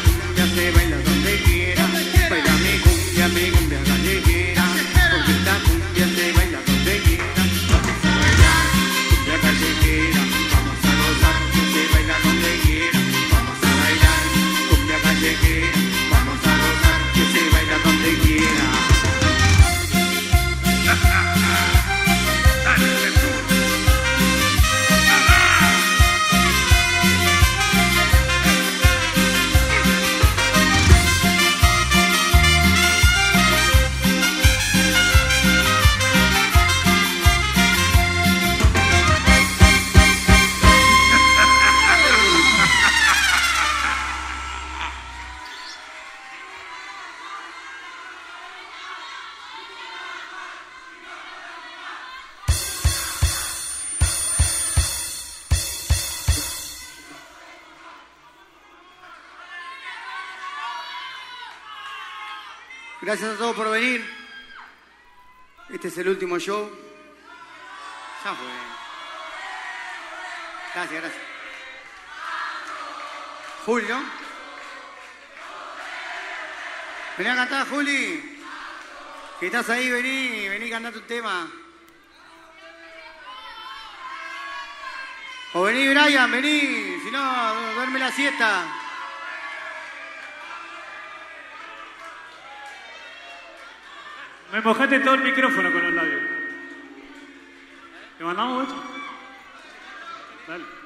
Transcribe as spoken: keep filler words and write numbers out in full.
cumbia se baila donde quiera. Baila mi cumbia, mi cumbia callejera. Porque esta cumbia se baila donde quiera. Vamos a bailar cumbia callejera. Vamos a gozar que se baila donde quiera. Vamos a bailar cumbia callejera. Vamos a gozar que se baila donde quiera. Gracias a todos por venir. Este es el último show. Ya fue. Gracias, gracias. Julio. Vení a cantar, Juli. Que estás ahí, vení, vení a cantar tu tema. O vení, Brian, vení. Si no, duerme la siesta. Me mojaste todo el micrófono con los labios. ¿Te mandamos, ocho? Dale.